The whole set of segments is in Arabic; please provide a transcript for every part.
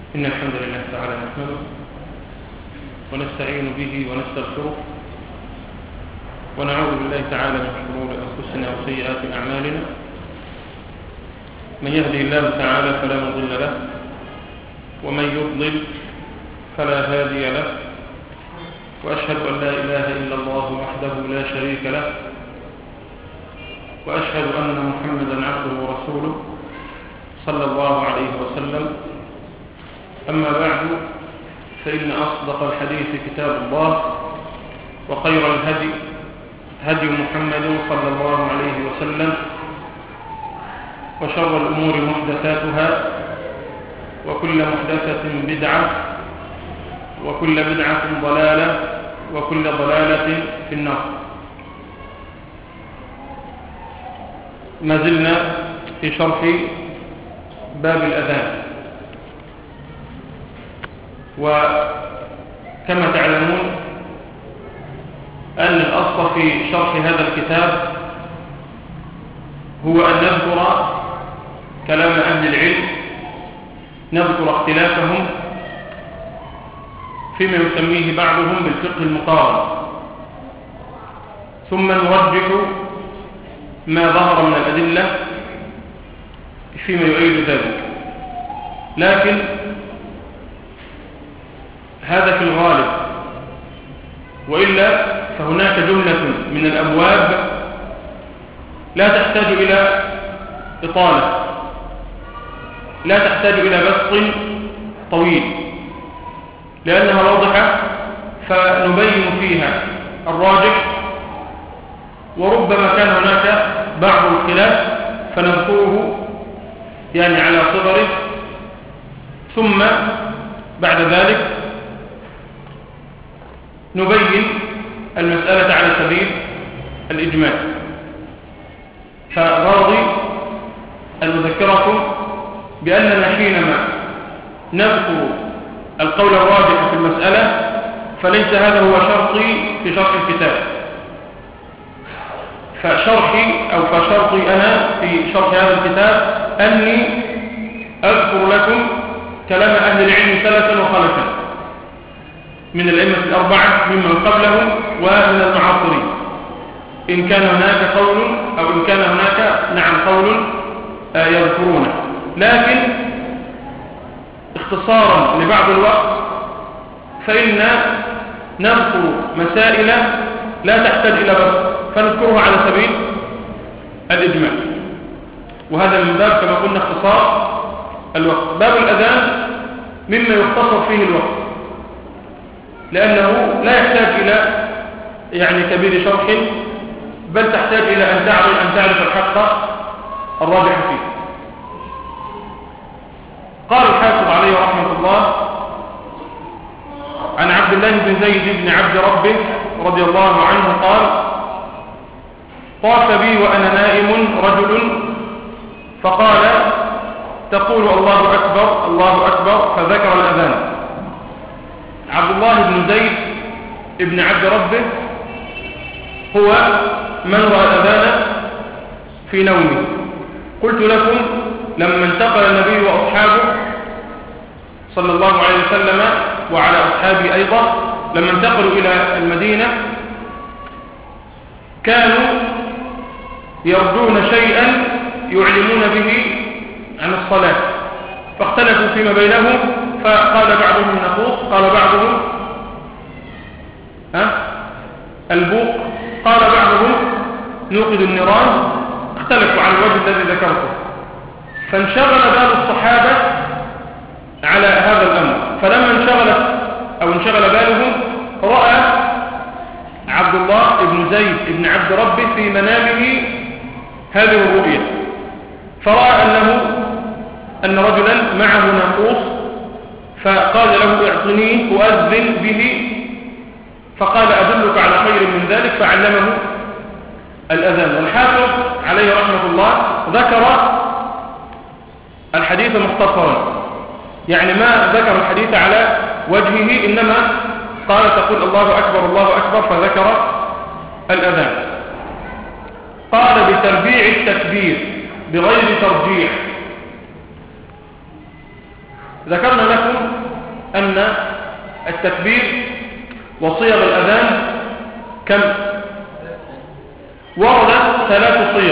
إن الحمد لله تعالى نحمده ونستعين به ونستغفره ونعوذ بالله تعالى من شرور أنفسنا وسيئات أعمالنا. من يهدي الله تعالى فلا مضل له ومن يضلل فلا هادي له، وأشهد أن لا إله إلا الله وحده لا شريك له، وأشهد أن محمدا عبده ورسوله صلى الله عليه وسلم. أما بعد، فإن أصدق الحديث كتاب الله، وخير الهدي هدي محمد صلى الله عليه وسلم، وشر الأمور محدثاتها، وكل محدثة بدعة، وكل بدعة ضلالة، وكل ضلالة في النار. ما زلنا في شرح باب الأذان، وكما تعلمون أن الأصل في شرح هذا الكتاب هو أن نذكر كلام أهل العلم، نذكر اختلافهم فيما يسميه بعضهم بالفقه المقارن، ثم نرجح ما ظهر من الأدلة فيما يؤيد ذلك. لكن هذا في الغالب، وإلا فهناك جملة من الأبواب لا تحتاج إلى إطالة، لا تحتاج إلى بسط طويل، لأنها واضحة، فنبين فيها الراجح، وربما كان هناك بعض الخلاف فنذكره يعني على صغره، ثم بعد ذلك نبين المسألة على سبيل الإجمال. فغرضي أن أذكركم بأننا حينما نذكر القول الراجح في المسألة فليس هذا هو شرطي في شرح الكتاب، فشرطي أنا في شرح هذا الكتاب أني أذكر لكم كلام أهل العلم سلفا وخلفا من الأئمة الأربعة ممن قبلهم ومن المعاصرين، إن كان هناك قول أو إن كان هناك قول يذكرونه، لكن اختصارا لبعض الوقت فإن نذكر مسائل لا تحتاج إلى بسط، فنذكرها على سبيل الإجمال، وهذا من باب كما قلنا اختصار الوقت. باب الأذان مما يختصر فيه الوقت، لأنه لا يحتاج إلى كبير شرح، بل تحتاج إلى أن تعرف الحق الراجح فيه. قال الحافظ عليه رحمة الله عن عبد الله بن زيد بن عبد ربه رضي الله عنه قال: طاف بي وأنا نائم رجل فقال: تقول الله أكبر الله أكبر، فذكر الأذان. عبد الله بن زيد بن عبد ربه هو من رأى الأذان في نومه. قلت لكم لما انتقل النبي وأصحابه صلى الله عليه وسلم وعلى أصحابه أيضا، لما انتقلوا إلى المدينة كانوا يرجون شيئا يعلمون به عن الصلاة، فاختلفوا فيما بينهم، فقال بعضهم نقوص، قال بعضهم البوق، قال بعضهم نوقد النيران، اختلفوا عن الوجه الذي ذكرته، فانشغل بال الصحابة على هذا الأمر. فلما انشغل بالهم، رأى عبد الله بن زيد بن عبد ربه في منامه هذه الرؤية، فرأى أن رجلا معه ناقوس، فقال له: اعطنيه أؤذن به، فقال: أدلك على خير من ذلك، فعلمه الأذان. والحافظ عليه رحمة الله ذكر الحديث مختصرا، ما ذكر الحديث على وجهه، إنما قال: تقول الله أكبر الله أكبر، فذكر الأذان. قال: بتربيع التكبير بغير ترجيح. ذكرنا لكم أن التكبير وصيغ الأذان كم؟ وردت 3 صيغ،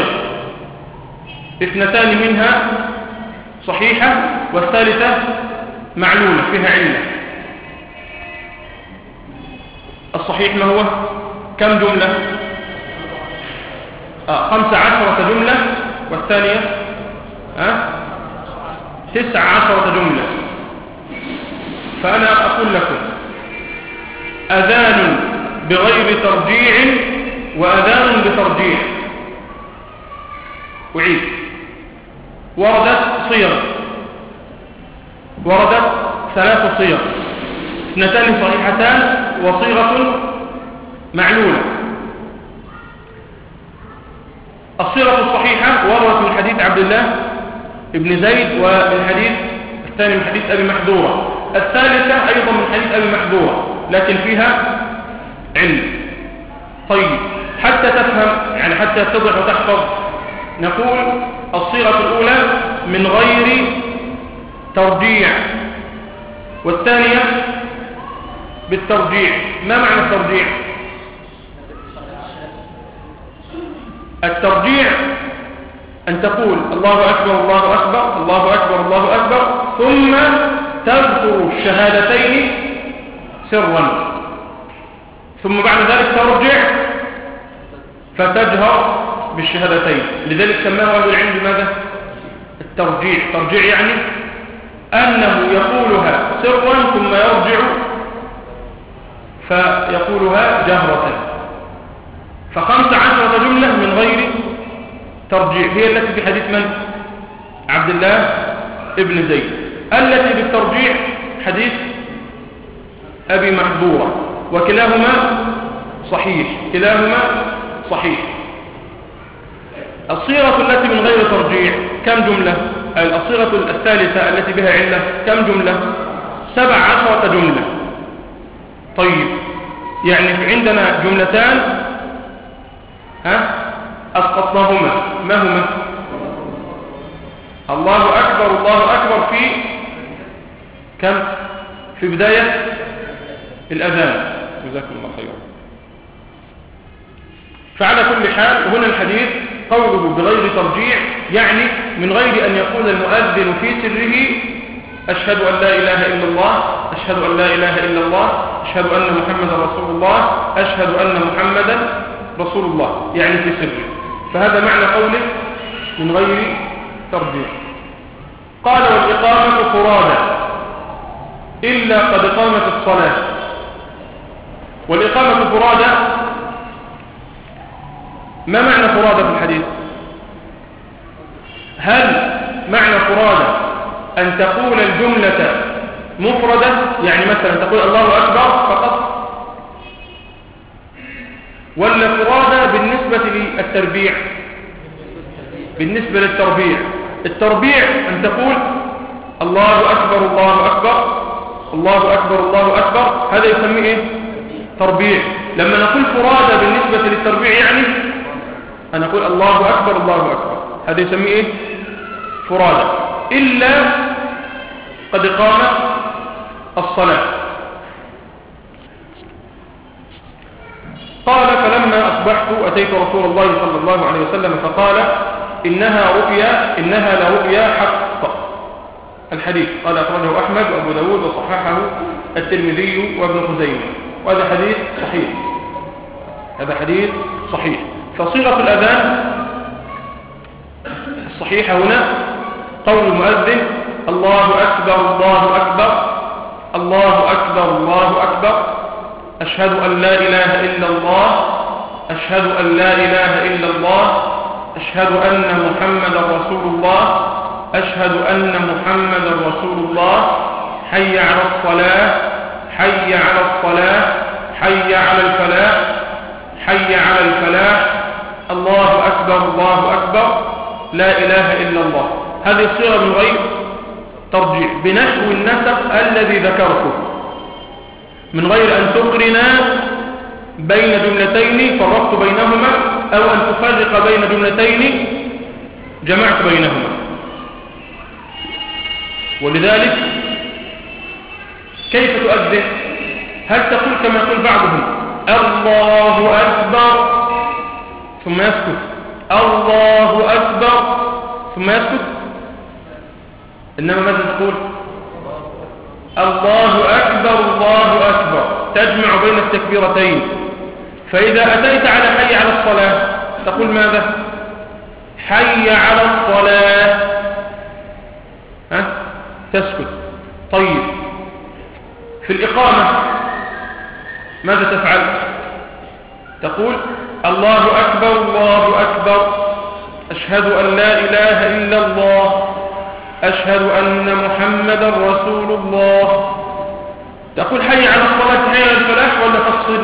2 منها صحيحة والثالثة معلولة فيها علة. الصحيح ما هو؟ كم جملة؟ 15 جملة، والثانية 19 جملة. فأنا أقول لكم أذان بغير ترجيع وأذان بترجيع. أعيد. وردت صيغ، وردت 3 صيغ، 2 صحيحتان وصيغة معلولة. الصيغة الصحيحة وردت من حديث عبد الله بن زيد، والحديث الثاني من حديث أبي محذورة، الثالثة أيضا من حديث أبي محذورة لكن فيها علم. طيب حتى تفهم يعني حتى تتضح وتحفظ، نقول الصيغة الأولى من غير ترجيع، والثانية بالترجيع. ما معنى الترجيع؟ الترجيع أن تقول الله أكبر الله أكبر الله أكبر الله أكبر ثم تذكر الشهادتين سرا، ثم بعد ذلك ترجع فتجهر بالشهادتين. لذلك سماه أهل العلم بماذا؟ الترجيع. ترجيع يعني أنه يقولها سرا ثم يرجع فيقولها جهرة. 15 جملة من غير ترجيع هي التي في حديث من؟ عبد الله ابن زيد. التي بالترجيع حديث أبي محذورة، وكلاهما صحيح، كلاهما صحيح. الصيغة التي من غير ترجيع كم جملة؟ الصيغة الثالثة التي بها علة كم جملة؟ 17 جملة. طيب يعني عندنا جملتان أسقطناهما، ما هما؟ الله أكبر الله أكبر في كم؟ في بداية الأذان. جزاكم الله خيرا. فعلى كل حال هنا الحديث قوله بغير ترجيع يعني من غير أن يقول المؤذن في سره أشهد أن لا إله إلا الله، أشهد أن لا إله إلا الله، أشهد أن محمدا رسول الله، أشهد أن محمدا رسول الله، يعني في سره. فهذا معنى قوله من غير ترجيع. قال والإقامة فرادى إلا قد قامت الصلاة. والإقامة فرادى، ما معنى فرادى في الحديث؟ هل معنى فرادى أن تقول الجملة مفردة، يعني مثلا تقول الله أكبر فقط، ولا فرادى بالنسبة للتربيع؟ بالنسبة للتربيع، التربيع أن تقول الله أكبر الله أكبر الله أكبر الله أكبر، هذا يسميه إيه؟ تربيع. لما نقول فرادى بالنسبة للتربيع يعني أن نقول الله أكبر الله أكبر، هذا يسميه إيه؟ فرادى. إلا قد قامت الصلاة. قال فلما أصبحت أتيت رسول الله صلى الله عليه وسلم فقال إنها لرؤيا حق. الحديث قال أخرجه أحمد وأبو داود وصححه الترمذي وابن خزيمة، وهذا حديث صحيح، هذا حديث صحيح. فصيغة الأذان الصحيحة هنا قول المؤذن الله أكبر الله أكبر الله أكبر الله أكبر، أشهد أن لا إله إلا الله، أشهد أن لا إله إلا الله، أشهد أن محمدا رسول الله، أشهد أن محمدا رسول الله، حي على الصلاة حي على الصلاة حي على الفلاح حي على الفلاح، الله أكبر الله أكبر، لا إله إلا الله. هذه الصيغة من غير ترجيع بنحو النسق الذي ذكرته، من غير أن تقرن بين جملتين فرقت بينهما، أو أن تفرق بين جملتين جمعت بينهما. ولذلك كيف تؤذن؟ هل تقول كما يقول بعضهم الله أكبر ثم يسكت، الله أكبر ثم يسكت؟ إنما ماذا تقول؟ الله أكبر الله أكبر، تجمع بين التكبيرتين. فإذا أتيت على حي على الصلاة تقول ماذا؟ حي على الصلاة، تسكت. طيب في الإقامة ماذا تفعل؟ تقول الله أكبر الله أكبر، أشهد أن لا إله إلا الله، أشهد أن محمدا رسول الله. تقول حي على الصلاة حي على الفلاح ولا تفصل؟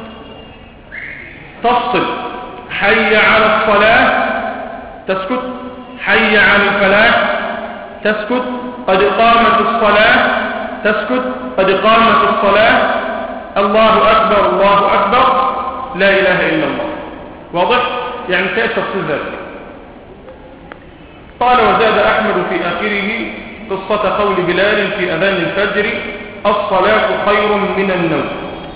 تفصل. حي على الصلاة تسكت، حي على الفلاح تسكت، قد قامت الصلاة تسكت، قد قامت الصلاة، الله أكبر الله أكبر، لا إله إلا الله. واضح؟ يعني كيف تفصل ذلك؟ قال وزاد أحمد في آخره قصة قول بلال في أذان الفجر الصلاة خير من النوم،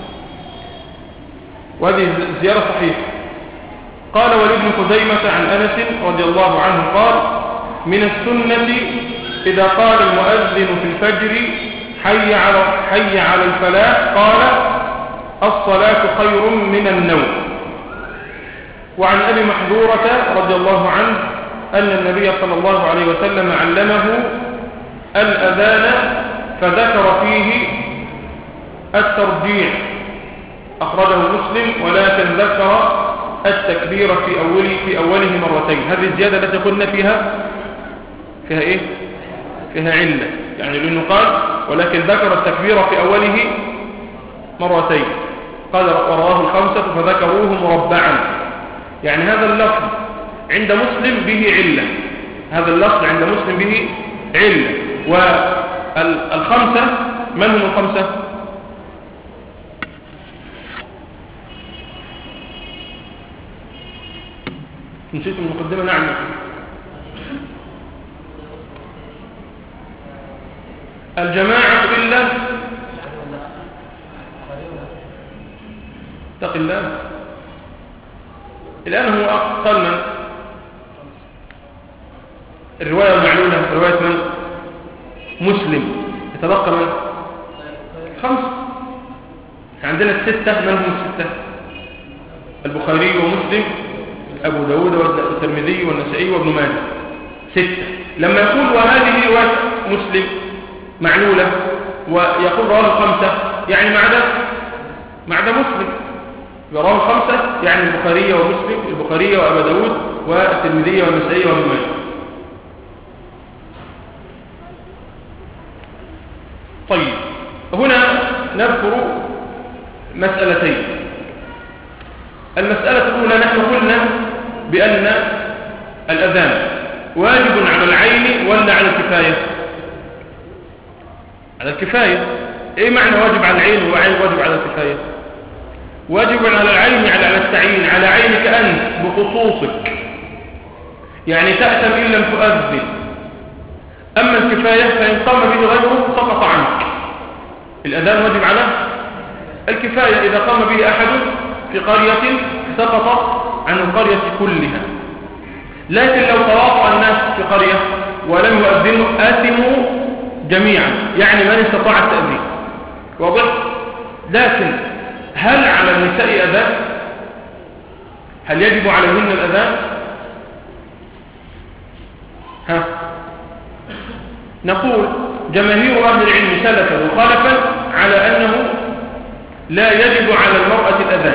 وهذه زيارة صحيحة. قال ولابن خزيمة عن أنس رضي الله عنه قال من السنة إذا قال المؤذن في الفجر حي على الفلاح قال الصلاة خير من النوم. وعن أبي محذورة رضي الله عنه أن النبي صلى الله عليه وسلم علمه الأذان فذكر فيه الترجيع، أخرجه مسلم، ولكن ذكر التكبير في أوله مرتين. هذه الزيادة التي قلنا فيها إيه؟ فيها علة، يعني لأنه قال ولكن ذكر التكبير في أوله مرتين. قال ورواه الخمسة فذكروه مربعا، يعني هذا اللفظ عند مسلم به علة، هذا اللفظ عند مسلم به علة. والخمسة من هم الخمسة؟ نسيت المقدمة. نعم الجماعة إلا اتق الله. الآن هو قال من؟ الرواية المعلولة رواية من؟ مسلم. يتبقى من؟ خمسة. عندنا الستة. من هم الستة؟ البخاري ومسلم أبو داود والترمذي والنسائي وابن ماجه، ستة. لما يقول وهذه رواية مسلم معلولة ويقول رواه الخمسة، يعني مع ده مسلم رواه الخمسة، يعني البخاري ومسلم، البخاري وأبو داود والترمذي والنسائي وابن ماجه. طيب هنا نذكر مسألتين. المسألة الأولى نحن قلنا بأن الأذان واجب على العين ولا على الكفاية؟ على الكفاية. إيه معنى واجب على العين وواجب على الكفاية؟ واجب على العين يعني على التعيين، على عينك أنت بخصوصك، يعني تأتم إن لم تؤذن. أما الكفاية فإن قام به غيره سقط عنك. الأذان واجب على الكفاية، إذا قام به أحد في قرية سقط عن القرية كلها. لكن لو تواطأ الناس في قرية ولم يؤذنوا آثموا جميعا، يعني من استطاع التأذين. واضح؟ لكن هل على النساء أذان؟ هل يجب عليهن الأذان؟ نقول جماهير أهل العلم سلفا وخلفا على أنه لا يجب على المرأة الأذان،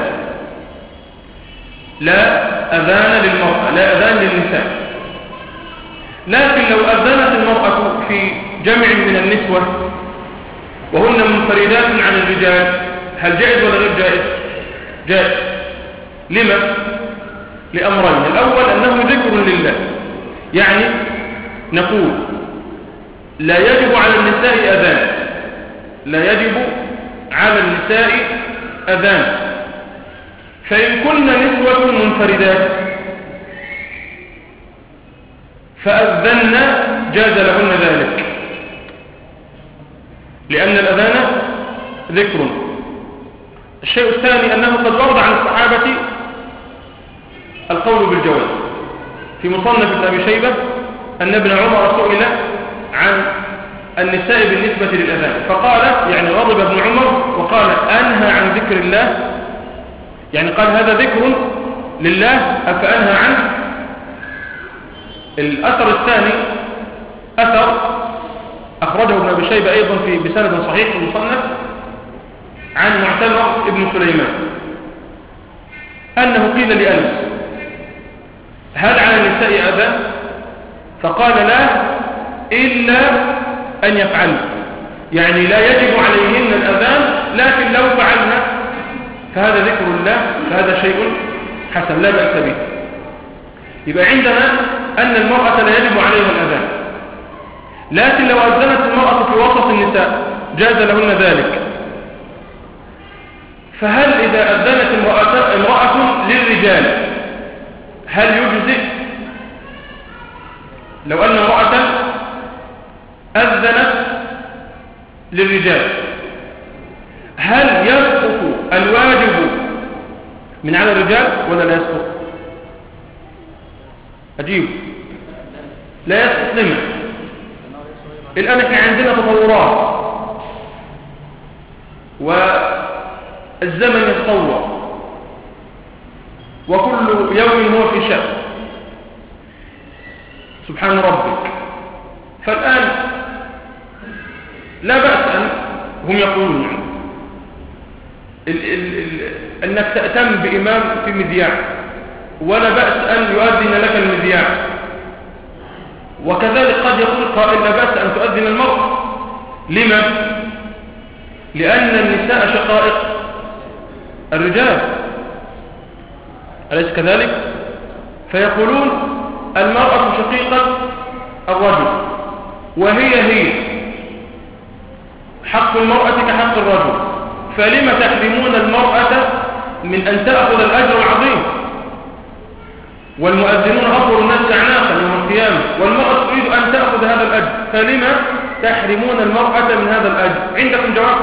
لا أذان للمرأة، لا أذان للنساء. لكن لو أذنت المرأة في جمع من النسوة وهن منفردات عن الرجال هل جائز ولا غير جائز؟ جائز. لما؟ لأمرين. الأول أنه ذكر لله، يعني نقول لا يجب على النساء أذان، لا يجب على النساء أذان. فإن كن نسوة منفردات فأذن جاز لهن ذلك، لأن الأذان ذكر. الشيء الثاني أنه قد ورد عن الصحابة القول بالجواز. في مصنف ابن أبي شيبة أن ابن عمر سئل عن النساء بالنسبة للأذان فقال، يعني غضب ابن عمر وقال أنهى عن ذكر الله، يعني قال هذا ذكر لله أفأنهى عنه. الأثر الثاني أثر أخرجه ابن أبي شيبة أيضا بسند صحيح في المصنف عن معتمر ابن سليمان أنه قيل لأنس هل على النساء أذان؟ فقال لا إلا أن يفعلن، يعني لا يجب عليهن الأذان، لكن لو فعلنا فهذا ذكر الله، فهذا شيء حسن لا بأس به. يبقى عندنا أن المرأة لا يجب عليها الأذان، لكن لو أذنت المرأة في وسط النساء جاز لهن ذلك. فهل إذا أذنت امرأة للرجال هل يجزئ؟ لو أن امرأة أذنت للرجال هل يسقط الواجب من على الرجال ولا لا يسقط؟ أجيب لا يسقط. لما الآن احنا عندنا تطورات والزمن يتطور وكل يوم هو في شأن سبحان ربك. فالآن لا بأس أن هم يقولون أنك تأتم بإمام في مذياع، ولا بأس أن يؤذن لك المذياع، وكذلك قد يقول قائل لا بأس أن تؤذن المرأة. لما؟ لأن النساء شقائق الرجال، أليس كذلك؟ فيقولون المرأة شقيقة الرجل، وهي حق المرأة كحق الرجل، فلما تحرمون المرأة من أن تأخذ الأجر العظيم؟ والمؤذنون أفضل الناس أعناقا يوم القيامة، والمرأة تريد أن تأخذ هذا الأجر، فلما تحرمون المرأة من هذا الأجر؟ عندكم جواب؟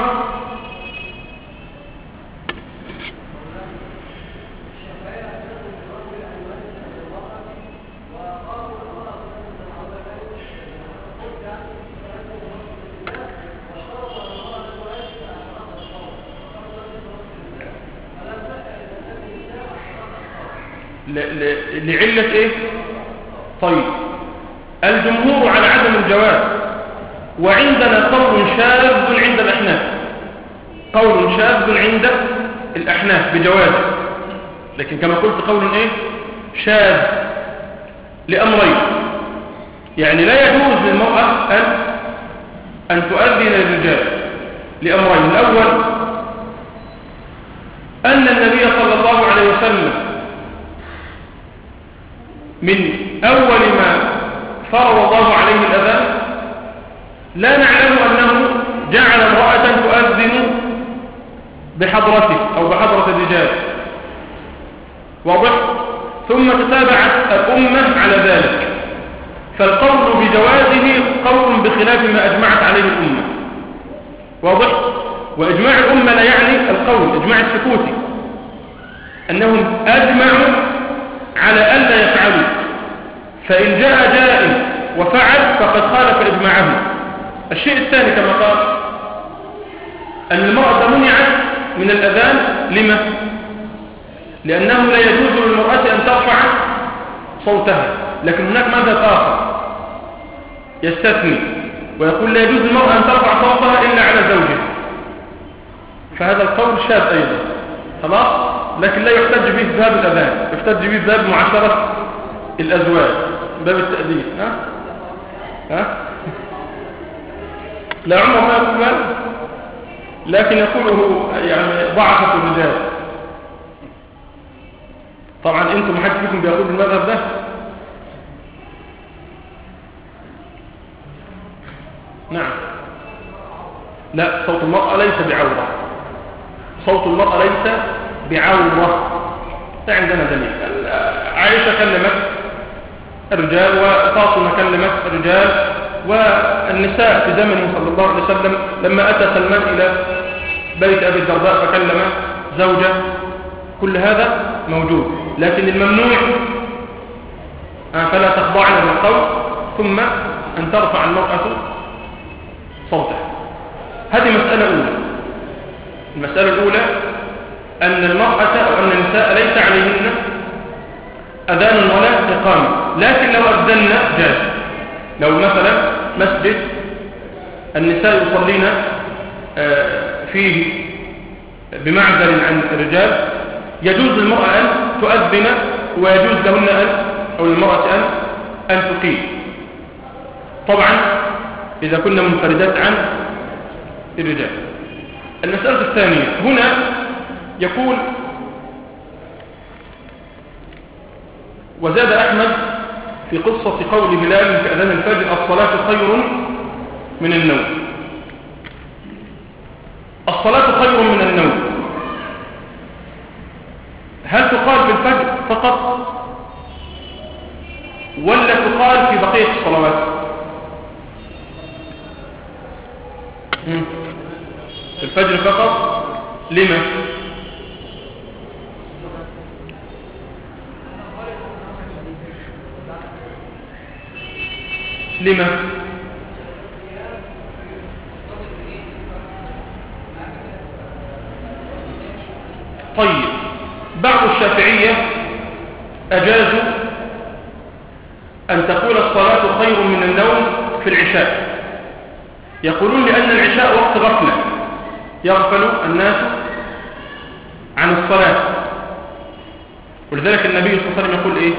لعلة ايه؟ طيب الجمهور على عدم الجواز، وعندنا قول شاذ عند الأحناف، قول شاذ عند الأحناف بجوازه، لكن كما قلت قول ايه؟ شاذ لأمرين. يعني لا يجوز للمرأة أن تؤذن للرجال لأمرين. الأول أن النبي صلى الله عليه وسلم من أول ما فرض الله عليه الأذان لا نعلم أنه جعل امرأة تؤذن بحضرته أو بحضرة الرجال، واضح؟ ثم تتابعت الأمة على ذلك، فالقول بجوازه قول بخلاف ما أجمعت عليه الأمة، واضح؟ وإجماع الأمة لا يعني القول، إجماع السكوتي، أنهم أجمعوا على ألا يفعلوا، فإن جاء جائز وفعل فقد خالف إجماعهم. الشيء الثاني كما قال أن المرأة منعت من الأذان. لما؟ لأنه لا يجوز للمرأة أن ترفع صوتها، لكن هناك مذهب آخر يستثني ويقول لا يجوز للمرأة أن ترفع صوتها إلا على زوجها، فهذا القول شاذ أيضا، خلاص، لكن لا يحتج به في باب الأذان، يحتج به في باب معاشرة الأزواج، باب التأديب. ها؟ لا عمر ما يقول هذا، لكن يقوله يعني ضعفة الرجال. طبعا انتم محد فيكم بيقول المذهب ده؟ نعم. لا، صوت المرأة ليس بعورة، صوت المرأة ليس بعورة، لا عندنا دليل. عائشة كلمت الرجال، وفاطمة كلمت الرجال، والنساء في زمنه صلى الله عليه وسلم لما أتى سلمان إلى بيت أبي الدرداء فكلم زوجة، كل هذا موجود. لكن الممنوع فلا تخضعن بالقول ثم أن ترفع المرأة صوتها. هذه مسألة أولى. المسألة الأولى أن المرأة أو أن النساء ليس عليهن أذان ولا إقامة، لكن لو أذن جاز. لو مثلا مسجد النساء يصلين فيه بمعزل عن الرجال، يجوز للمرأة أن تؤذن ويجوز لهن أو للمرأة أن تقيم، طبعا إذا كنا منفردات عن الرجال. المسألة الثانية هنا يقول: وزاد أحمد في قصة قول بلال في أذان الفجر: الصلاة خير من النوم. الصلاة خير من النوم هل تقال في الفجر فقط ولا تقال في بقية الصلوات؟ في الفجر فقط. لما؟ لما؟ طيب، بعض الشافعية أجازوا أن تقول الصلاة خير من النوم في العشاء. يقولون لأن العشاء وقت غفلة، يغفل الناس عن الصلاة، ولذلك النبي صلى الله عليه وسلم يقول إيه؟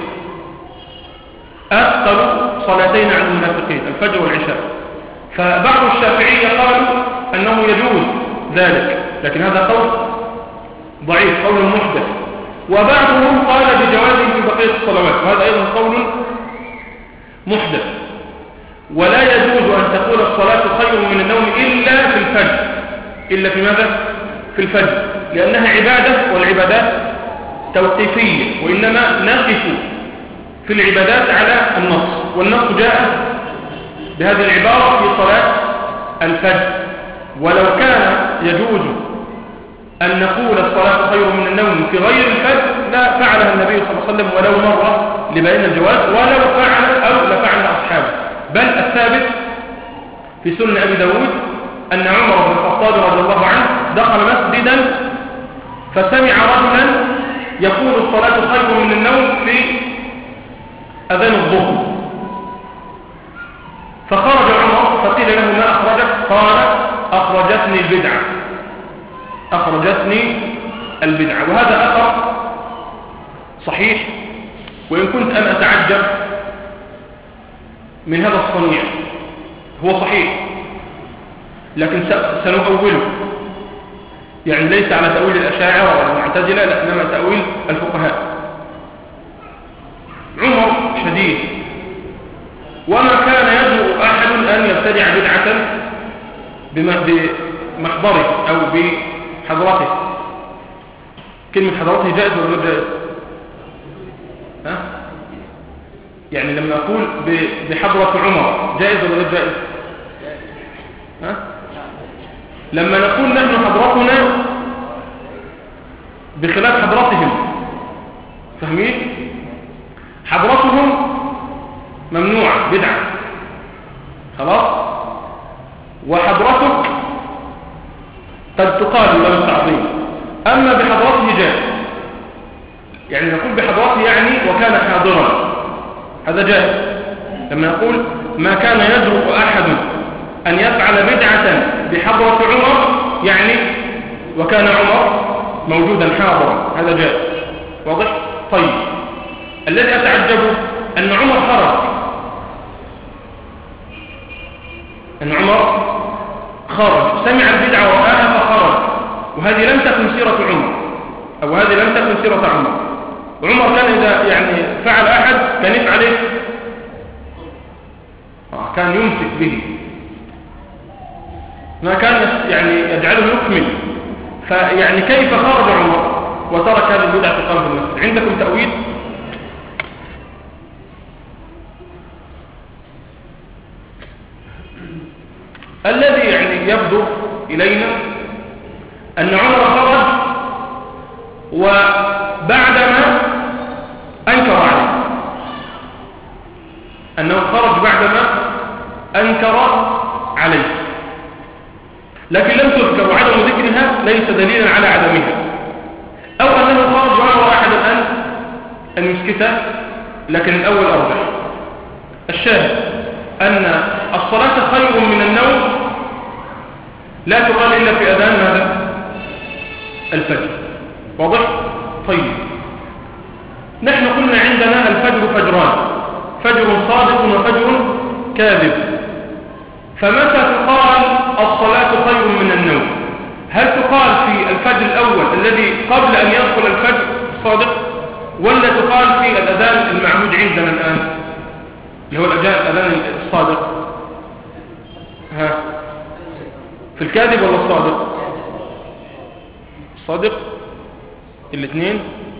أثقل صلاتين عن المنافقين الفجر والعشاء. فبعض الشافعية قالوا أنه يجوز ذلك، لكن هذا قول ضعيف، قول محدث. وبعضهم قال بجوازه في بقية الصلوات، وهذا أيضا قول محدث. ولا يجوز أن تقول الصلاة خير من النوم إلا في الفجر. إلا في ماذا؟ في الفجر، لأنها عبادة، والعبادات توقيفية، وإنما نقف في العبادات على النص، والنص جاء بهذه العبارة في صلاة الفجر. ولو كان يجوز أن نقول الصلاة خير من النوم في غير الفجر لا فعلها النبي صلى الله عليه وسلم ولو مرة لبيان الجواز، ولو فعل أو لفعل أصحابه. بل الثابت في سنن أبي داود أن عمر بن الخطاب رضي الله عنه دخل مسجدا فسمع رجلا يقول الصلاة خير من النوم في أذان الظهر، فخرج عمر فقيل له: ما أخرجك؟ قال: أخرجتني البدعة، أخرجتني البدعة. وهذا أثر صحيح، وإن كنت أنا أتعجب من هذا الصنيع. هو صحيح لكن سنؤوله، يعني ليس على تأويل الأشاعرة ولا المعتزلة، لا، إنما تأويل الفقهاء. عمر شديد، وما كان يجرؤ أحد أن يبتدع بدعة بمحضره أو بحضرته. كلمة حضرته جائز ولا لا جائز؟ يعني لما أقول بحضرة عمر جائز ولا لا جائز؟ لما نقول نحن حضرتنا بخلاف حضرتهم، فاهمين؟ حضرتهم ممنوعة بدعة، خلاص، وحضرتك قد تقال له التعظيم. أما بحضرته جائز، يعني نقول بحضرته يعني وكان حاضرا، هذا جائز. لما نقول ما كان يجرؤ أحد أن يفعل بدعة بحضرة عمر، يعني وكان عمر موجودا حاضرا، هذا جائز. واضح؟ طيب، الذي أتعجبه أن عمر خرج، أن عمر خرج سمع البدعة ورآها فخرج، وهذه لم تكن سيرة عمر، أو هذه لم تكن سيرة عمر. عمر كان إذا يعني فعل أحد كان يفعل إيه؟ كان يمسك به، ما كان يعني يجعله يكمل. فيعني كيف خرج عمر وترك هذه البدعة في قلب المسجد؟ عندكم تأويل؟ الذي يعني يبدو إلينا أن عمر خرج وبعدما أنكر عليه، أنه خرج بعدما أنكر عليه، لكن لم تذكر، وعدم ذكرها ليس دليلا على عدمها. أو أنه خرج وأمر أحدا أن يسكت، لكن الأول أرجح. الشاهد أن الصلاة خير من النوم لا تقال إلا في أذان ماذا؟ الفجر. واضح؟ طيب، نحن قلنا عندنا الفجر فجران، فجر صادق وفجر كاذب. فمتى تقال الصلاة خير من النوم؟ هل تقال في الفجر الأول الذي قبل أن يدخل الفجر الصادق، ولا تقال في الأذان المعهود عندنا الآن اللي هو الأذان الصادق؟ ها، في الكاذب ولا الصادق؟ الصادق، الاثنين،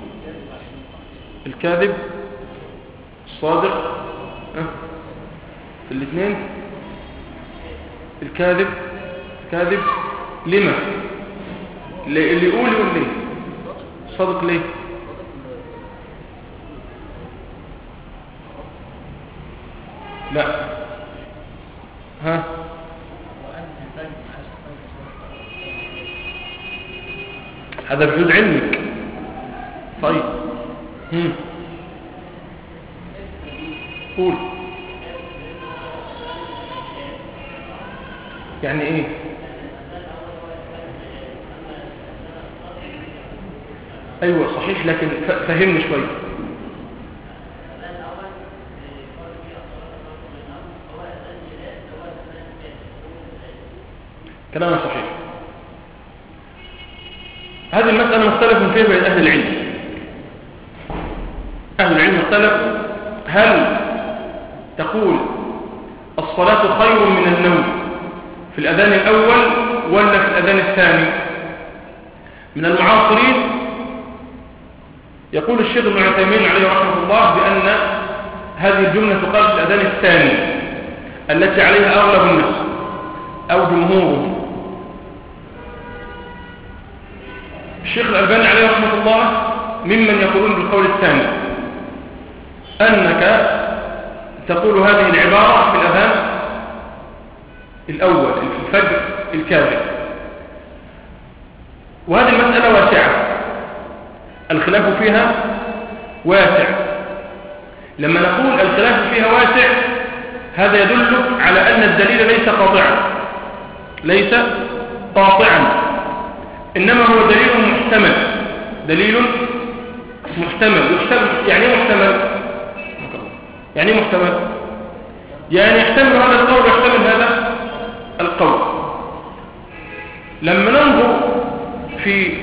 الكاذب، الصادق، في الاثنين، الكاذب، كاذب. لما؟ اللي يقول ليه صادق ليه؟ لا، ها، هذا بحدود علمك. طيب، قول. يعني ايه؟ ايوه صحيح، لكن فهمني شوي. كلامه صحيح. هذه المسألة مختلف فيها بين أهل العلم. أهل العلم اختلف، هل تقول الصلاة خير من النوم في الأذان الأول ولا في الأذان الثاني؟ من المعاصرين يقول الشيخ ابن عثيمين عليه رحمه الله بأن هذه الجملة تقال في الأذان الثاني التي عليها أغلب الناس أو جمهورهم. الشيخ الألباني عليه رحمه الله ممن يقولون بالقول الثاني، أنك تقول هذه العبارة في الأذان الأول في الفجر الكاذب. وهذه المسألة واسعة، الخلاف فيها واسع. لما نقول الخلاف فيها واسع هذا يدل على أن الدليل ليس قاطعا، ليس قاطعا، إنما هو دليل محتمل، دليل محتمل. يعني ايه محتمل؟ يعني ايه محتمل؟ يعني يحتمل هذا القول ويحتمل هذا القول. لما ننظر في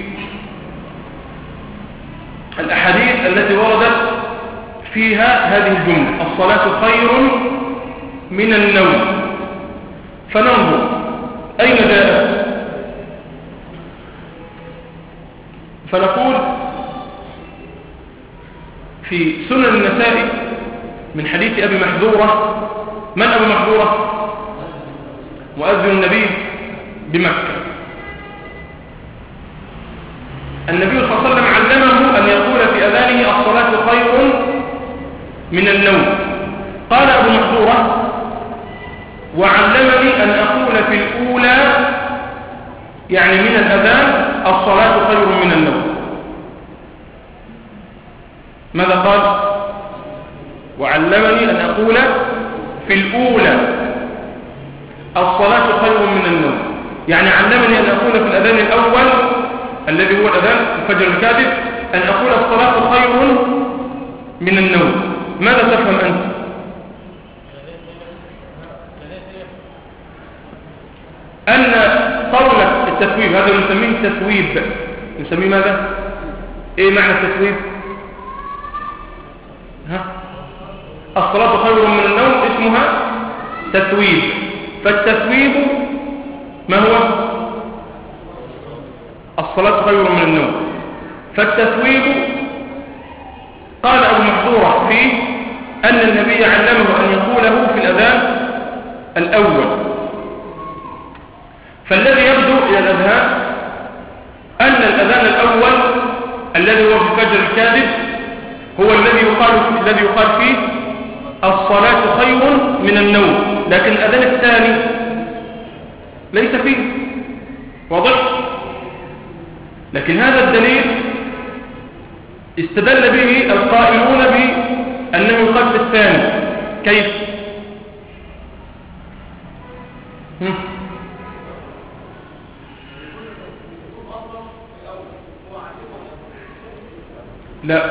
الأحاديث التي وردت فيها هذه الجملة الصلاة خير من النوم، فننظر أين جاءت، فنقول في سنن النسائي من حديث أبي محذورة. من أبو محذورة؟ مؤذن النبي بمكة. النبي صلى الله عليه وسلم علمه أن يقول في أذانه الصلاة خير من النوم. قال أبو محذورة: وعلمني أن أقول في الأولى، يعني من الأذان، الصلاة خير من النوم. ماذا قال؟ وعلمني أن أقول في الأولى الصلاة خير من النوم، يعني علمني أن أقول في الأذان الأول الذي هو الأذان الفجر الكاذب أن أقول الصلاة خير من النوم. ماذا تفهم أنت؟ أن قولك التثويب هذا نسميه تثويب، نسميه ماذا؟ إيه معنى التثويب؟ الصلاة خير من النوم اسمها تثويب. فالتثويب ما هو؟ الصلاة خير من النوم. فالتثويب قال أبو محذورة فيه أن النبي علمه أن يقوله في الأذان الأول. فالذي يبدو إلى الأذهان الفجر الكاذب هو الذي يقال فيه الصلاة خير من النوم، لكن الأذان الثاني ليس فيه. واضح؟ لكن هذا الدليل استدل به القائلون بأنه يقال في الثاني. كيف؟ لا.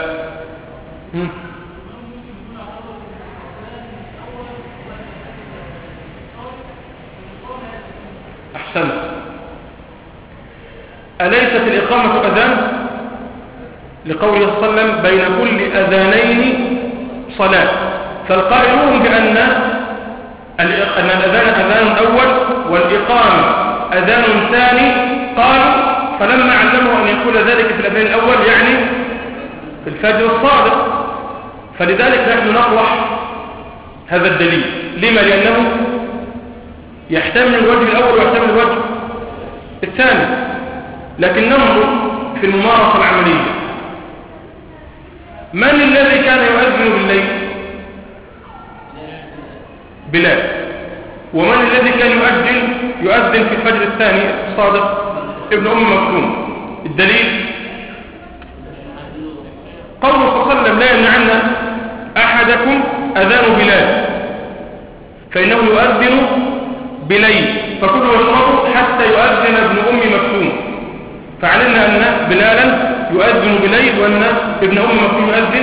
أحسنت. أليست الإقامة أذان؟ لقوله صلى الله عليه وسلم بين كل أذانين صلاة. فالقائلون بأن الأذان أذان أول والإقامة أذان ثاني قالوا فلما علموا أن يقول ذلك في الأذان الأول يعني في الفجر الصادق. فلذلك نحن نطرح هذا الدليل. لما؟ لأنه يحتمل الوجه الأول ويحتمل الوجه الثاني. لكن ننظر في الممارسة العملية. من الذي كان يؤذن بالليل؟ بلال. ومن الذي كان يؤذن في الفجر الثاني الصادق؟ ابن أم مكتوم. الدليل قوله صلى الله عليه وسلم لا يمنعن أحدكم أذان بلال فإنه يؤذن بليل فكلوا واشربوا حتى يؤذن ابن أم مكتوم. فعلمنا أن بلالا يؤذن بليل وأن ابن أم مكتوم يؤذن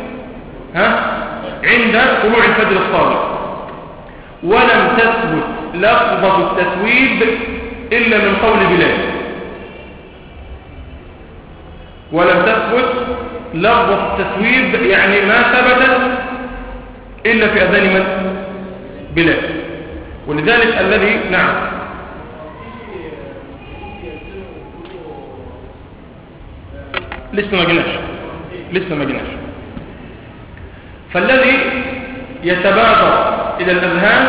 عند طلوع الفجر الصادق. ولم تثبت لفظة التثويب إلا من قول بلال. ولم تثبت لفظة التثويب يعني ما ثبتت إلا في أذان من؟ بلال. ولذلك الذي لسه ما جناش. فالذي يتبادر إلى الأذهان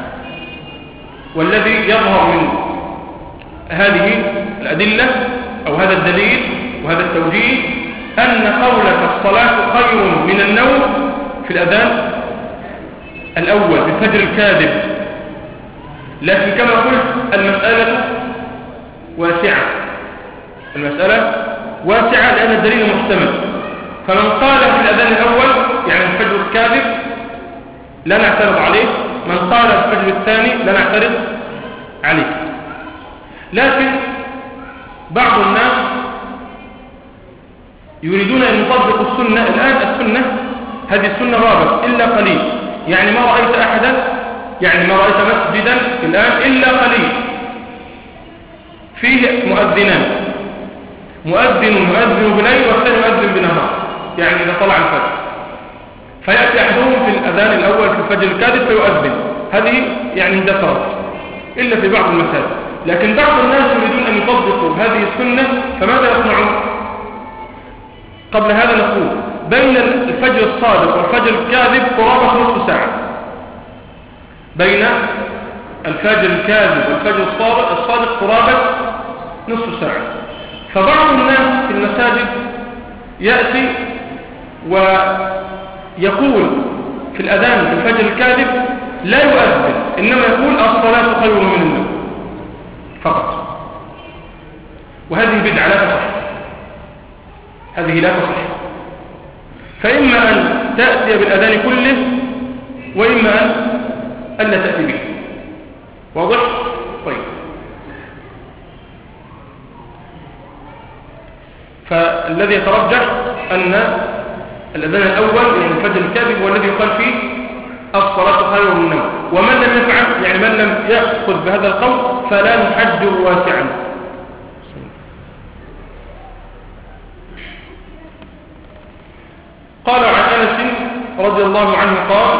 والذي يظهر من هذه الأدلة أو هذا الدليل وهذا التوجيه أن قولك الصلاة خير من النوم في الأذان الأول بالفجر الكاذب. لكن كما قلت المسألة واسعة لأن الدليل محتمل. فمن قال في الأذان الأول يعني الفجر الكاذب لا نعترض عليه، من قال في الفجر الثاني لا نعترض عليه. لكن بعض الناس يريدون أن يطبقوا السنة. الآن السنة هذه السنة غابت إلا قليل. يعني ما رأيت أحدا ما رأيت مسجدا الآن إلا قليل فيه مؤذنان، مؤذن بليل والثاني مؤذن بنهار، يعني إذا طلع الفجر فيأتي أحدهم في الأذان الأول في الفجر الكاذب فيؤذن. هذه يعني اندثرت إلا في بعض المساجد. لكن بعض الناس يريدون أن يطبقوا هذه السنة. فماذا يصنعون؟ قبل هذا نقول بين الفجر الصادق والفجر الكاذب قرابة نصف ساعة. بين الفجر الكاذب والفجر الصادق قرابة نصف ساعة. فبعض الناس في المساجد يأتي ويقول في الأذان في الفجر الكاذب لا يؤذن، إنما يقول الصلاة خير من النوم فقط. وهذه بدعة لا تصح، هذه لا تصح. فإما أن تأتي بالأذان كله وإما أن لا تأتي به. واضح؟ طيب. فالذي يترجح أن الأذان الأول يعني الفجر الكاذب هو الذي يقال فيه الصلاة خير من النوم. ومن لم يفعل يعني من لم يأخذ بهذا القول فلا نحجر واسعا. قال عن أنس رضي الله عنه قال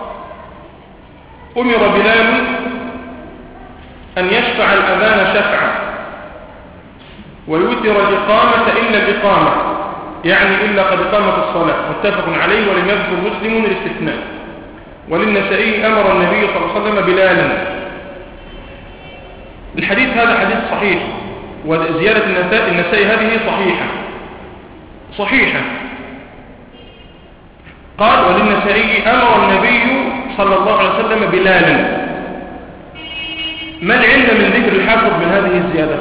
أمر بلال أن يشفع الأذان شفعا ويوتر الإقامة إلا الإقامة يعني إلا قد قامت الصلاة. متفق عليه ولم يذكر مسلم الاستثناء. وللنسائي أمر النبي صلى الله عليه وسلم بلالا. الحديث هذا حديث صحيح وزيادة النسائي هذه صحيحة. صحيحة. قال وللنسائي أمر النبي صلى الله عليه وسلم بلالا. ما العلة من ذكر الحافظ من هذه الزيادة؟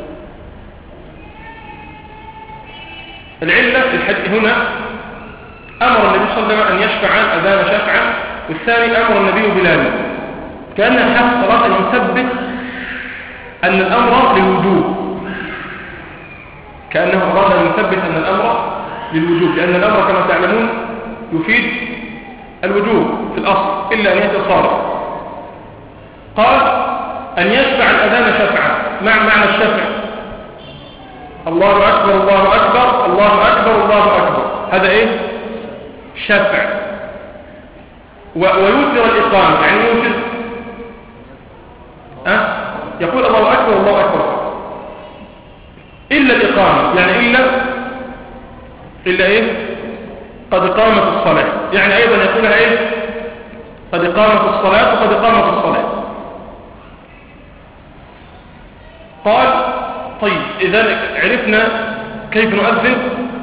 العلة هنا أمر النبي صلى الله عليه وسلم أن يشفع أذان شفعا، والثاني أمر النبي بلالا، كأن الحافظ أراد أن يثبت أن الأمر للوجوب، كأنه أراد أن يثبت أن الأمر للوجوب، لأن الأمر كما تعلمون يفيد الوجوب في الأصل إلا أن يتصارف. قال أن يشفع الأذان شفعا، معنى الشفع الله أكبر الله أكبر الله أكبر الله أكبر، هذا إيه؟ شفع. ويوتر الإقامة، يعني يوتر يقول الله أكبر الله أكبر إلا الإقامة، يعني إلا إيه؟ قد قامت الصلاة، يعني أيضا يقولها إيه؟ قد قامت الصلاة وقد قامت الصلاة. قال طيب إذا عرفنا كيف نؤذن،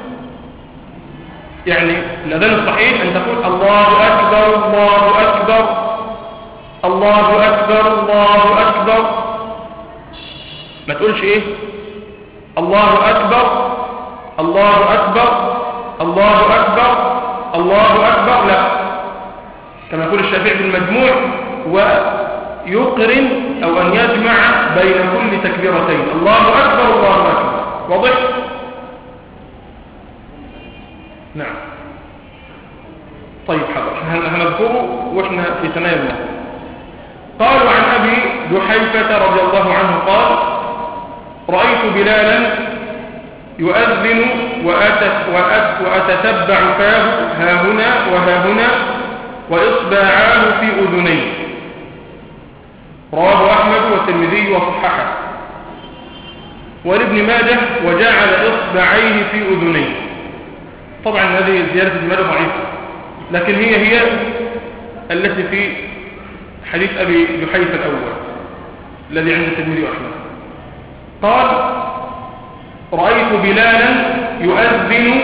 يعني الأذان الصحيح أن تقول الله أكبر الله أكبر الله أكبر الله أكبر، ما تقولش إيه الله أكبر الله أكبر الله أكبر الله أكبر، لا، كما يقول الشافعي في المجموع، ويقرن أو أن يجمع بين كل تكبيرتين الله أكبر الله أكبر. واضح؟ نعم. طيب حاضر، هنذكره وإحنا في تنايم. قالوا عن أبي جحيفة رضي الله عنه قال رأيت بلالا يؤذن وأتتبع فاه ها هنا وها هنا وإصبعاه في أذنيه. رواه أحمد والترمذي وصححه، ولابن ماجه وجعل إصبعيه في أذنيه. طبعا هذه زيادة ابن ماجه ضعيفة، لكن هي التي في حديث أبي جحيفة الأول الذي عند الترمذي وأحمد. قال رأيت بلالا يؤذن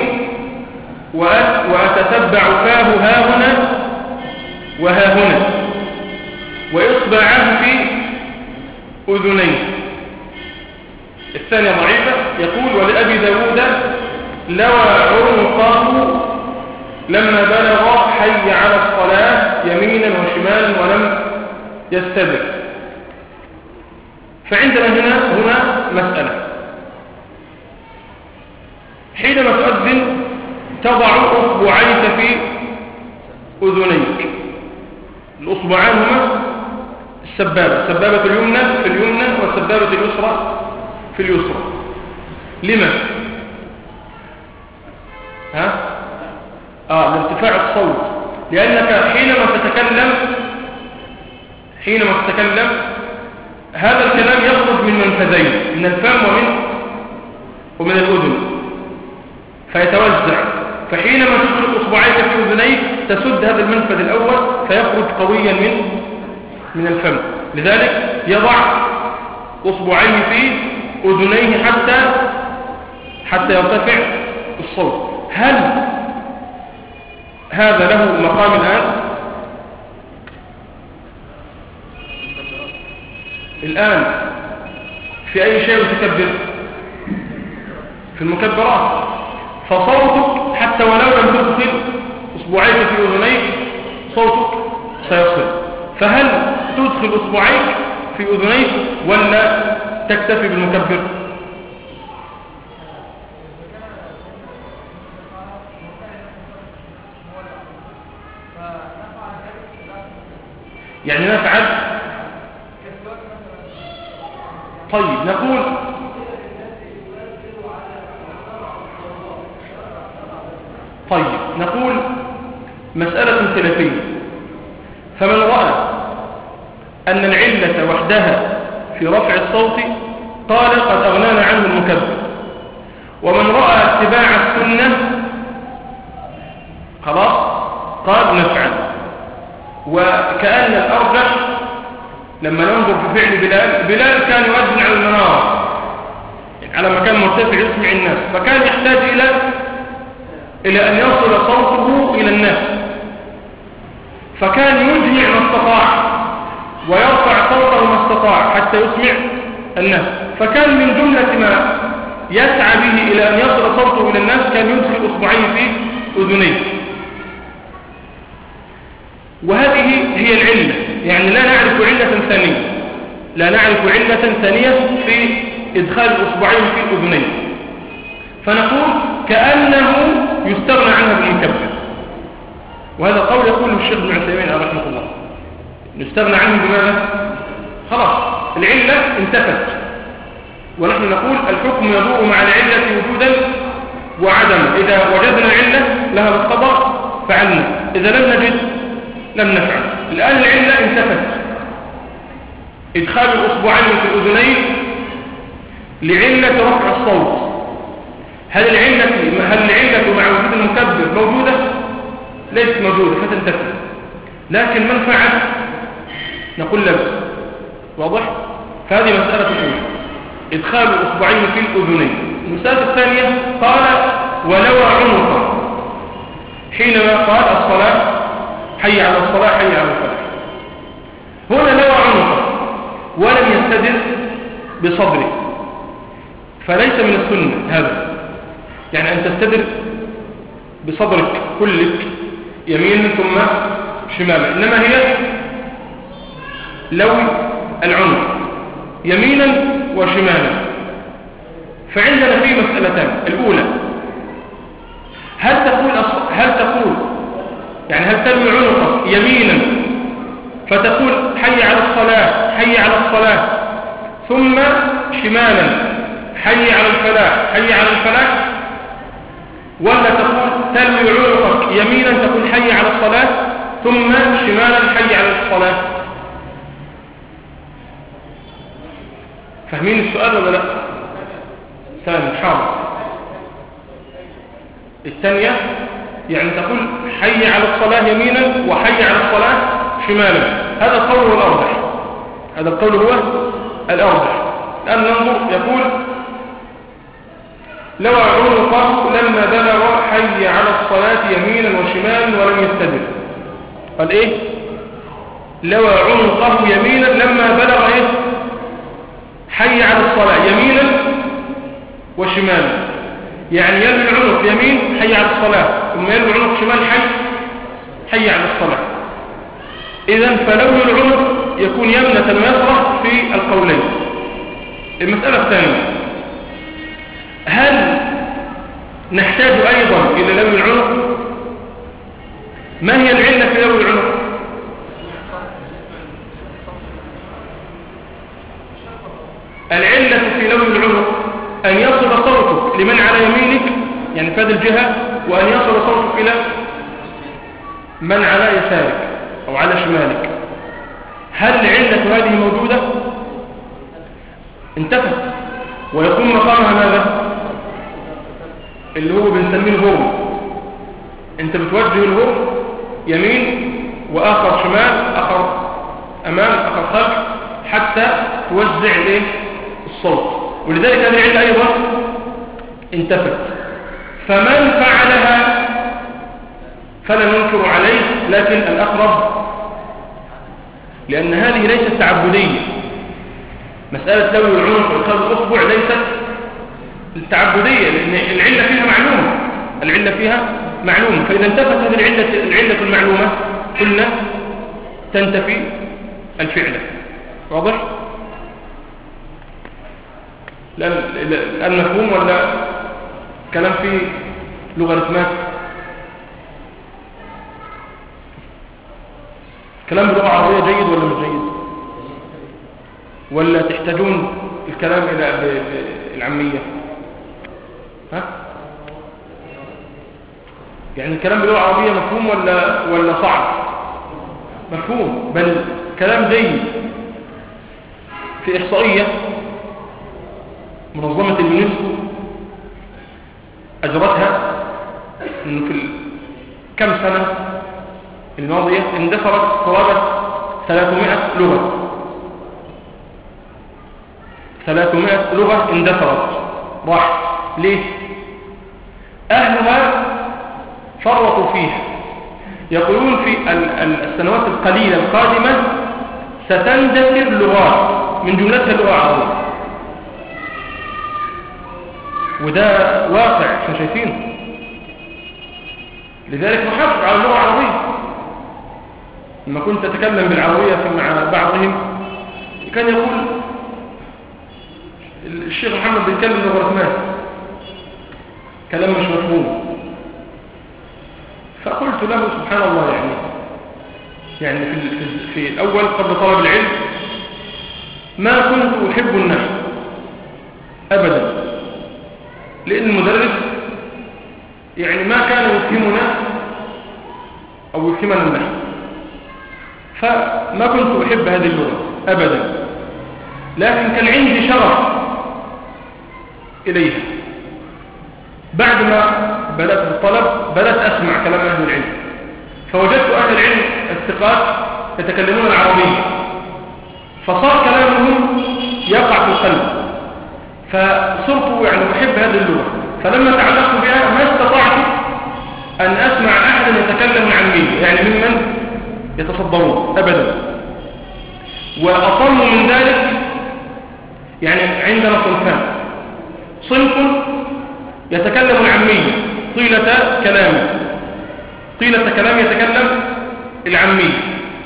وأتتبع فاه ها هنا وها هنا وإصبعاه في أذنيه. الثانية ضعيفة. يقول ولأبي داود لوى عنقه لما بلغ حي على الصلاة يمينا وشمالا ولم يستدر. فعندنا هنا مسألة، حينما تؤذن تضع أصبعيك في أذنيك. الأصبعان هما السبابة اليمنى في اليمنى والسبابة اليسرى في اليسرى. لما؟ لارتفاع الصوت، لأنك حينما تتكلم هذا الكلام يخرج من منفذين، من الفم ومن الأذن، فيتوزع. فحينما تدخل أصبعيك في أذنيك تسد هذا المنفذ الأول فيخرج قويا من الفم، لذلك يضع أصبعيه في أذنيه حتى يرتفع الصوت. هل هذا له مقام الآن في أي شيء تكبر؟ في المكبرات. فصوتك حتى ولو لم تدخل أصبعيك في أذنيك صوتك سيصل. فهل تدخل أصبعيك في أذنيك ولا تكتفي بالمكبر؟ يعني نفعل. طيب نقول مسألة خلافية. فمن رأى أن العلة وحدها في رفع الصوت قال قد أغنانا عنه المكبر، ومن رأى اتباع السنة خلاص قال نفعل. وكأن الأرجح لما ننظر في فعل بلال كان يؤذن على المنارة، على مكان مرتفع يسمع الناس، فكان يحتاج إلى إلى أن يصل صوته إلى الناس، فكان يجمع ما استطاع ويرفع صوته ما استطاع حتى يسمع الناس. فكان من جملة ما يسعى به إلى أن يصل صوته إلى الناس كان يدخل أصبعيه في أذنيه، وهذه هي العلة. يعني لا نعرف علة ثانية، لا نعرف علة ثانية في إدخال الأصبعين في الأذنين، فنقول كأنه يستغنى عنها بالمكبر. وهذا قول يقوله الشيخ ابن عثيمين رحمه الله، نستغنى عنه بماذا؟ خلاص العلة انتفت، ونحن نقول الحكم يدور مع العلة وجودا وعدما. إذا وجدنا العلة لها مقتضى فعلنا، إذا لم نجد لم نفعل. الآن العلة انتفت، إدخال الأصبعين في الأذنين لعلة رفع الصوت. هل العلة مع وجود المكبر موجودة؟ ليست موجودة فتنتفي. لكن من فعل؟ نقول لبس. واضح؟ فهذه مسألة الأولى، إدخال الأصبعين في الأذنين. المسألة الثانية قال ولو عنقا، حينما قال الصلاة حي على الصلاة حي على الفلاح. هنا لو عنقا ولم يستدر بصدره، فليس من السنة هذا، يعني أن تستدر بصدرك كلك يمينا ثم شمالا، إنما هي لو العنق يمينا وشمالا. فعندنا في مسألتان، الأولى هل تقول يعني هل تلوي عنقك يمينا فتقول حي على الصلاة حي على الصلاة، ثم شمالا حي على الفلاح حي على الفلاح، ولا تقول تلوي عنقك يمينا تقول حي على الصلاة ثم شمالا حي على الصلاة؟ فاهمين السؤال ولا لا؟ ثاني حاضر. الثانية يعني تقول حي على الصلاة يمينا وحي على الصلاة شمالا. هذا القول هو الأرجح، هذا القول هو الأرجح. الآن ننظر، يقول لو عنقه لما بلغ حي على الصلاة يمينا وشمالا ولم يستدر. قال ايه؟ لو عنقه يمينا لما بلغ ايه؟ حي على الصلاة يمينا وشمالا، يعني يلوي العنق يمين حي على الصلاة، ثم يلوي العنق شمال حي على الصلاة. إذن فلوي العنق يكون يمنة ويسرى في القولين. المسألة الثانية، هل نحتاج أيضا إلى لوي العنق؟ ما هي العلة في لوي العنق؟ العلة في لوي العنق أن يصل صوتك لمن على يمينك، يعني في هذه الجهة، وأن يصل صوتك إلى من على يسارك أو على شمالك. هل العلة هذه موجودة؟ انتفت، ويكون مقامها ماذا؟ اللي هو بنسميه الهوم. انت بتوجه الهوم يمين وآخر شمال، آخر أمام آخر خلف، حتى توزع له الصوت. ولذلك هذه العلة أيضا انتفت. فمن فعلها فلا ننكر عليه، لكن الأقرب، لأن هذه ليست تعبدية. مسألة لوي العنق وإدخال الأصبع ليست التعبدية، لأن العلة فيها معلومة، العلة فيها معلومة. فإذا انتفت هذه العلة المعلومة قلنا تنتفي الفعلة. واضح؟ الآن مفهوم ولا كلام في لغة كلام بلغة عربية جيد ولا مش جيد؟ ولا تحتاجون الكلام إلى العامية؟ ها؟ يعني الكلام بلغة عربية مفهوم ولا صعب؟ مفهوم، بل كلام جيد. في إحصائية منظمة اليونسكو أجرتها إنه في كم سنة الماضية اندثرت قرابة 300 لغة. 300 لغة اندثرت، راح ليه؟ أهلها فرطوا فيها. يقولون في السنوات القليلة القادمة ستندثر لغات من جملتها اللغة العربية، وده واقع احنا شايفينه. لذلك نحافظ على اللغة العربية. لما كنت أتكلم بالعربية مع بعضهم كان يقول الشيخ محمد بيتكلم لغة ما، كلام مش مفهوم. فقلت له سبحان الله، يعني في الأول قبل طلب العلم ما كنت أحب النحو أبدا، لأن المدرس يعني ما كان يفهمنا أو يفهمنا النحو، فما كنت أحب هذه اللغة أبدا، لكن كان عندي شغف إليها. بعد ما بدأت الطلب بدأت أسمع كلام أهل العلم، فوجدت أهل العلم الثقات يتكلمون العربية، فصار كلامهم يقع في القلب، فصرت أحب هذه اللغة. فلما تعلقت بها ما استطعت أن أسمع أحدا يتكلم العامية، يعني ممن يتصدرون أبدا. وأصل من ذلك يعني عندنا صنفان: صنف يتكلم العامية طيلة كلامه يتكلم العامية،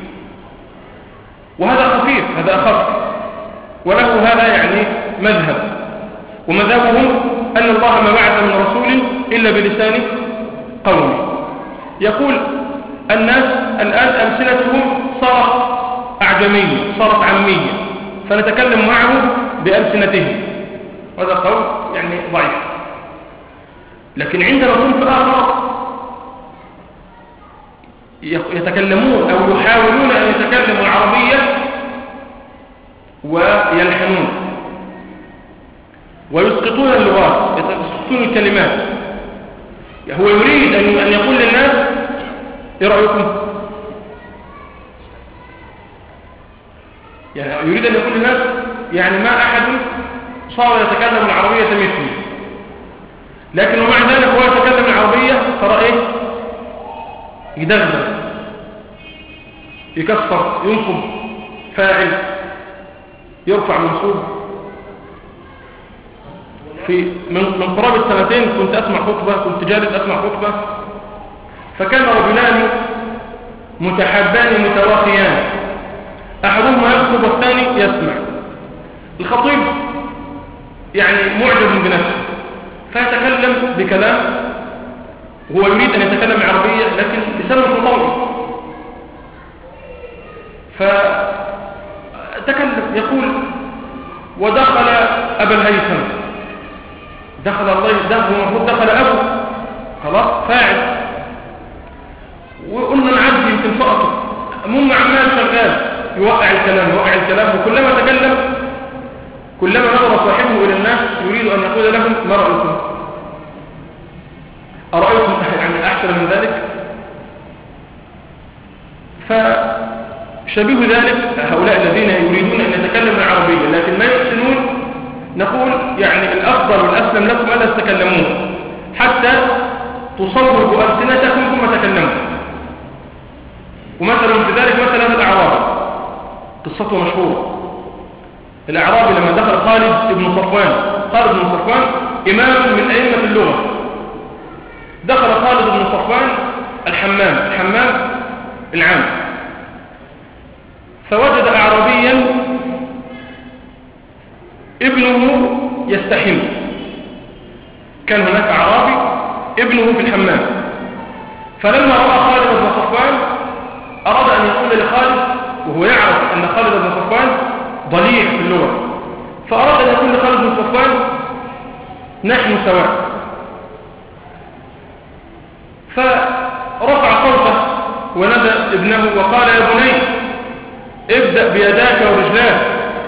وهذا خفيف، هذا أخف، وله هذا مذهب، ومذهبهم أن الله ما بعث من رسول إلا بلسان قومه. يقول الناس الآن ألسنتهم صارت أعجمية، صارت عامية، فنتكلم معه بألسنتهم، هذا قول ضعيف. لكن عندنا صنف آخر يتكلمون أو يحاولون أن يتكلموا العربية ويلحنون ويسقطون اللغات، يسقطون الكلمات. هو يريد أن يقول للناس إيه رأيكم؟ يريد أن يقول للناس ما أحد صار يتكلم العربية مثلي، لكن ومع ذلك هو يتكلم العربية ترى يدغدغ، يكسر، ينصب فاعل، يرفع منصوب. من قرابة سنتين كنت أسمع خطبة، كنت جالس أسمع خطبة، فكان رجلان متحابان متواخيان، أحدهما يخطب والثاني يسمع. الخطيب معجب بنفسه، فيتكلم بكلام هو يريد أن يتكلم عربية لكن لسانه مطوي، فتكلم يقول: ودخل أبا الهيثم، دخل الله، دخل أبو، خلاص فاعل، وقلنا نعدي يمكن سقطه، عمال شغال يوقع الكلام، وكلما تكلم كلما نظر صاحبه إلى الناس يريد أن يقول لهم: ما رأيكم؟ أرأيكم أحسن من ذلك؟ فشبيه ذلك هؤلاء الذين يريدون أن يتكلموا العربية لكن ما يحسنون، نقول الأفضل والأسلم لكم ألا تتكلمون حتى تصوروا ألسنتكم ثم تكلموا. ومثلا في ذلك مثلا الأعرابي، قصته مشهورة. الأعرابي لما دخل خالد بن صفوان إمام من أئمة اللغة، دخل خالد بن صفوان الحمام العام، فوجد أعرابيا ابنه يستحم. كان هناك أعرابي ابنه في الحمام، فلما رأى خالد بن صفوان أراد أن يقول لخالد، وهو يعرف أن خالد بن صفوان ضليع في اللغة، فأراد أن يقول لخالد بن صفوان: نحن سواء. فرفع صوته ونادى ابنه وقال: يا بني ابدأ بيداك ورجلاك.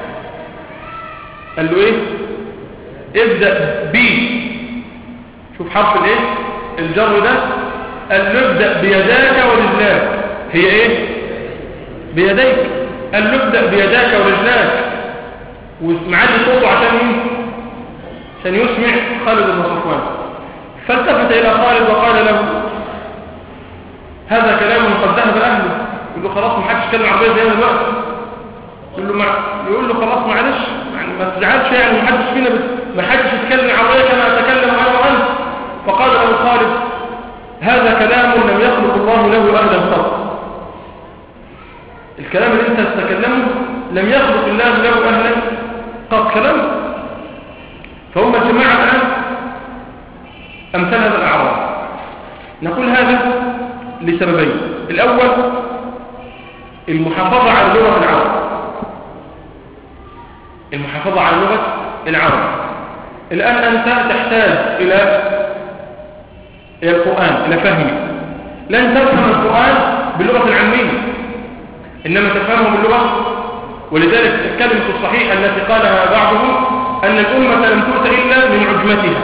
قال له: ابدأ بي. شوف حرف الجر ده، قال له: ابدأ بيداك ورجلاك. هي بيديك. قال له: ابدأ بيداك ورجلاك، ومعلي صوته عشان يسمع خالد بن صفوان. فالتفت إلى خالد وقال له: هذا كلام قد ذهب أهله، يقول له خلاص ما حدش يتكلم عربية زي دلوقتي، يقول له خلاص معلش يعني ما تزعلش، يعني ما حدش يتكلم عربية كما أتكلم أنا وأنت. فقال له خالد هذا كلام لم يخلق الله له أهلا قط، الكلام اللي أنت تتكلمه لم يخلق الله له أهلا قط كلام. فهم الجماعة الآن أمثال هذا الأعراض. نقول هذا لسببين: الأول المحافظة على لغة العرب، المحافظة على لغة العرب. الآن أنت تحتاج إلى القرآن، إلى فهمه. لن تفهم القرآن باللغة العامية، إنما تفهمه باللغة. ولذلك الكلمة الصحيحة التي قالها بعضهم أن الأمة لم تؤت إلا من عجمتها،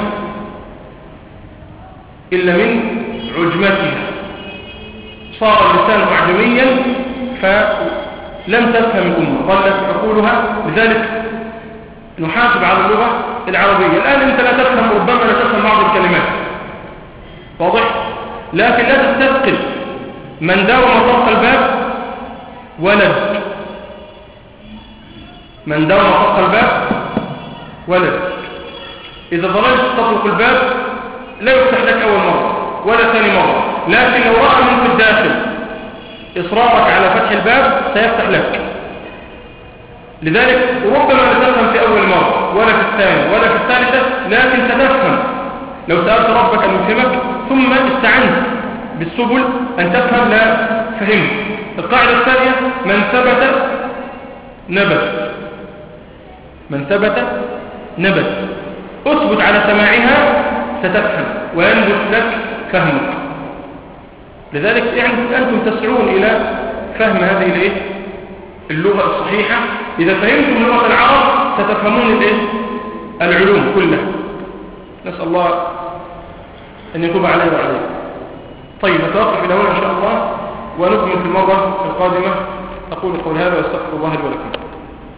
إلا من عجمتها، صار اللسان أعجميا فلم تفهم الأمة، ظلت عقولها. لذلك نحاسب على اللغة العربية. الآن أنت لا تفهم، ربما لا تفهم بعض الكلمات، واضح؟ لكن لا تستثقل. من داوم طرق الباب ولد، من داوم طرق الباب ولد. إذا ظللت تطرق الباب لا يفتح لك أول مرة ولا ثاني مرة، لكن لو رأى من في الداخل إصرارك على فتح الباب سيفتح لك. لذلك ربما لا تفهم في أول مرة ولا في الثاني ولا في الثالثة، لكن ستفهم لو سألت ربك أن يفهمك، ثم استعنت بالسبل أن تفهم. لا فهمت. القاعدة الثانية: من ثبت نبت، من ثبت نبت. أثبت على سماعها ستفهم وينبت لك فهمك. لذلك يعني أنتم تسعون إلى فهم هذه اللغة الصحيحة. إذا فهمتم لغة العرب ستفهمون العلوم كلها. نسأل الله أن يتوب علينا وعليكم. طيب نتوقف إلى هنا إن شاء الله ونكمل في المرة القادمة. أقول قول هذا وأستغفر الله لي ولكم.